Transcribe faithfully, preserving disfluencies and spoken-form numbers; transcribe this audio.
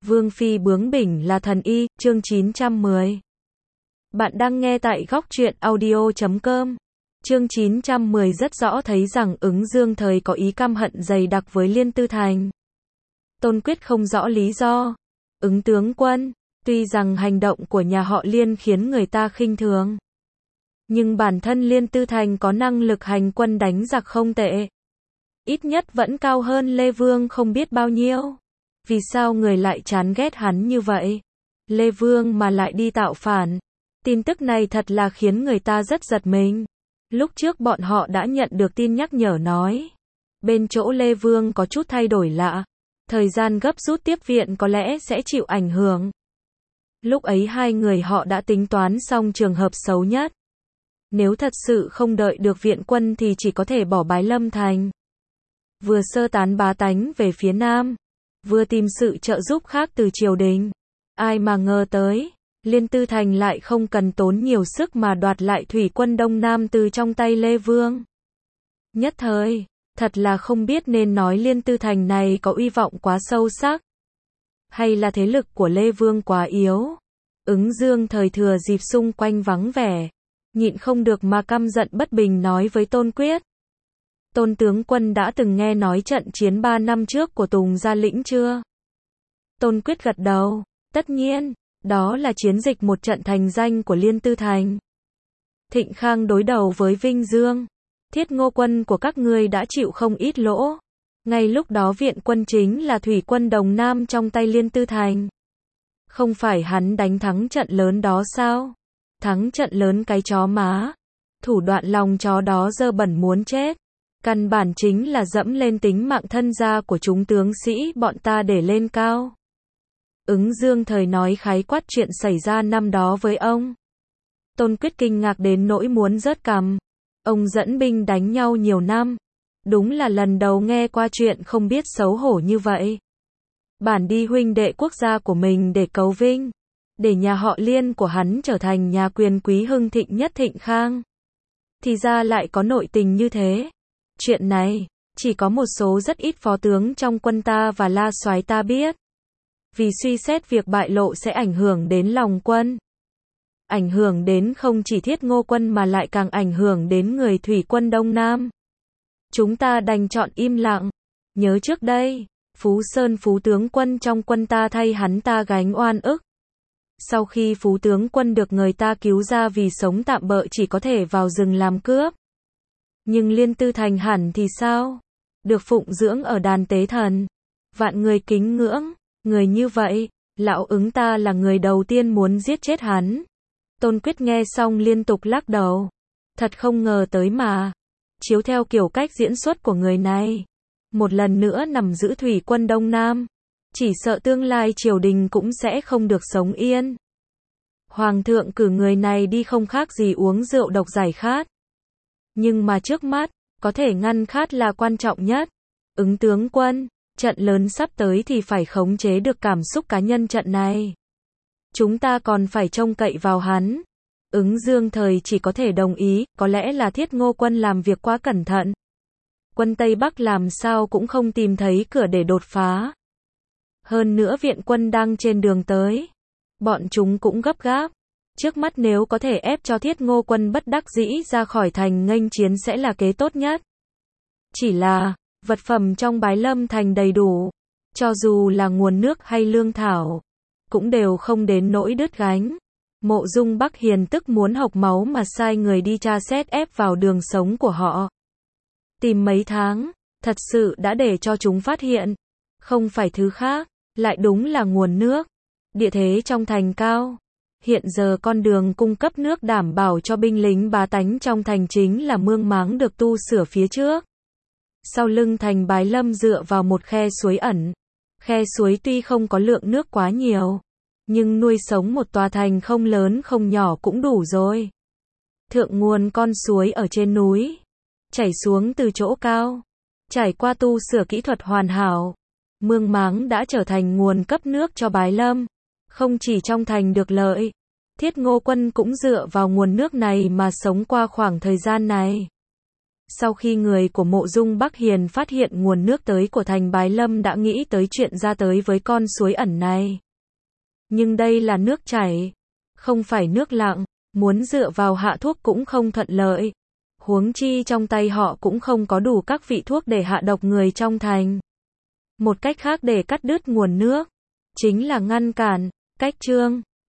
Vương phi bướng bỉnh là thần y, chương chín trăm mười. Bạn đang nghe tại góc truyện audio chấm com. Chương chín trăm mười rất rõ thấy rằng Ứng Dương thời có ý căm hận dày đặc với Liên Tư Thành. Tôn Quyết không rõ lý do. Ứng tướng quân, tuy rằng hành động của nhà họ Liên khiến người ta khinh thường, nhưng bản thân Liên Tư Thành có năng lực hành quân đánh giặc không tệ. Ít nhất vẫn cao hơn Lê Vương không biết bao nhiêu. Vì sao người lại chán ghét hắn như vậy? Lê Vương mà lại đi tạo phản. Tin tức này thật là khiến người ta rất giật mình. Lúc trước bọn họ đã nhận được tin nhắc nhở nói bên chỗ Lê Vương có chút thay đổi lạ. Thời gian gấp rút tiếp viện có lẽ sẽ chịu ảnh hưởng. Lúc ấy hai người họ đã tính toán xong trường hợp xấu nhất. Nếu thật sự không đợi được viện quân thì chỉ có thể bỏ Bái Lâm Thành. Vừa sơ tán bá tánh về phía Nam, vừa tìm sự trợ giúp khác từ triều đình. Ai mà ngờ tới, Liên Tư Thành lại không cần tốn nhiều sức mà đoạt lại thủy quân Đông Nam từ trong tay Lê Vương. Nhất thời, thật là không biết nên nói Liên Tư Thành này có uy vọng quá sâu sắc, hay là thế lực của Lê Vương quá yếu. Ứng Dương thời thừa dịp xung quanh vắng vẻ, nhịn không được mà căm giận bất bình nói với Tôn Quyết. Tôn tướng quân đã từng nghe nói trận chiến ba năm trước của Tùng Gia Lĩnh chưa? Tôn Quyết gật đầu, tất nhiên, đó là chiến dịch một trận thành danh của Liên Tư Thành. Thịnh Khang đối đầu với Vinh Dương, Thiết Ngô quân của các ngươi đã chịu không ít lỗ. Ngay lúc đó viện quân chính là thủy quân Đồng Nam trong tay Liên Tư Thành. Không phải hắn đánh thắng trận lớn đó sao? Thắng trận lớn cái chó má. Thủ đoạn lòng chó đó dơ bẩn muốn chết. Căn bản chính là dẫm lên tính mạng thân gia của chúng tướng sĩ bọn ta để lên cao. Ứng Dương thời nói khái quát chuyện xảy ra năm đó với ông. Tôn Quyết kinh ngạc đến nỗi muốn rớt cằm. Ông dẫn binh đánh nhau nhiều năm. Đúng là lần đầu nghe qua chuyện không biết xấu hổ như vậy. Bản đi huynh đệ quốc gia của mình để cấu vinh, để nhà họ Liên của hắn trở thành nhà quyền quý hưng thịnh nhất Thịnh Khang. Thì ra lại có nội tình như thế. Chuyện này, chỉ có một số rất ít phó tướng trong quân ta và La Soái ta biết. Vì suy xét việc bại lộ sẽ ảnh hưởng đến lòng quân. Ảnh hưởng đến không chỉ Thiết Ngô quân mà lại càng ảnh hưởng đến người thủy quân Đông Nam. Chúng ta đành chọn im lặng. Nhớ trước đây, Phú Sơn Phú tướng quân trong quân ta thay hắn ta gánh oan ức. Sau khi Phú tướng quân được người ta cứu ra vì sống tạm bợ chỉ có thể vào rừng làm cướp. Nhưng Liên Tư Thành hẳn thì sao? Được phụng dưỡng ở đàn tế thần. Vạn người kính ngưỡng. Người như vậy, lão Ứng ta là người đầu tiên muốn giết chết hắn. Tôn Quyết nghe xong liên tục lắc đầu. Thật không ngờ tới mà. Chiếu theo kiểu cách diễn xuất của người này, một lần nữa nằm giữ thủy quân Đông Nam, chỉ sợ tương lai triều đình cũng sẽ không được sống yên. Hoàng thượng cử người này đi không khác gì uống rượu độc giải khát. Nhưng mà trước mắt, có thể ngăn khát là quan trọng nhất. Ứng tướng quân, trận lớn sắp tới thì phải khống chế được cảm xúc cá nhân trận này. Chúng ta còn phải trông cậy vào hắn. Ứng Dương thời chỉ có thể đồng ý, có lẽ là Thiết Ngô quân làm việc quá cẩn thận. Quân Tây Bắc làm sao cũng không tìm thấy cửa để đột phá. Hơn nữa viện quân đang trên đường tới. Bọn chúng cũng gấp gáp. Trước mắt nếu có thể ép cho Thiết Ngô quân bất đắc dĩ ra khỏi thành nghênh chiến sẽ là kế tốt nhất. Chỉ là, vật phẩm trong Bái Lâm Thành đầy đủ. Cho dù là nguồn nước hay lương thảo, cũng đều không đến nỗi đứt gánh. Mộ Dung Bắc Hiền tức muốn hộc máu mà sai người đi tra xét ép vào đường sống của họ. Tìm mấy tháng, thật sự đã để cho chúng phát hiện. Không phải thứ khác, lại đúng là nguồn nước. Địa thế trong thành cao. Hiện giờ con đường cung cấp nước đảm bảo cho binh lính bá tánh trong thành chính là mương máng được tu sửa phía trước. Sau lưng thành Bái Lâm dựa vào một khe suối ẩn. Khe suối tuy không có lượng nước quá nhiều, nhưng nuôi sống một tòa thành không lớn không nhỏ cũng đủ rồi. Thượng nguồn con suối ở trên núi, chảy xuống từ chỗ cao, trải qua tu sửa kỹ thuật hoàn hảo. Mương máng đã trở thành nguồn cấp nước cho Bái Lâm. Không chỉ trong thành được lợi, Thiết Ngô quân cũng dựa vào nguồn nước này mà sống qua khoảng thời gian này. Sau khi người của mộ dung Bắc Hiền phát hiện nguồn nước tới của thành Bái Lâm đã nghĩ tới chuyện ra tới với con suối ẩn này. Nhưng đây là nước chảy, không phải nước lặng, muốn dựa vào hạ thuốc cũng không thuận lợi. Huống chi trong tay họ cũng không có đủ các vị thuốc để hạ độc người trong thành. Một cách khác để cắt đứt nguồn nước, chính là ngăn cản, cách trương.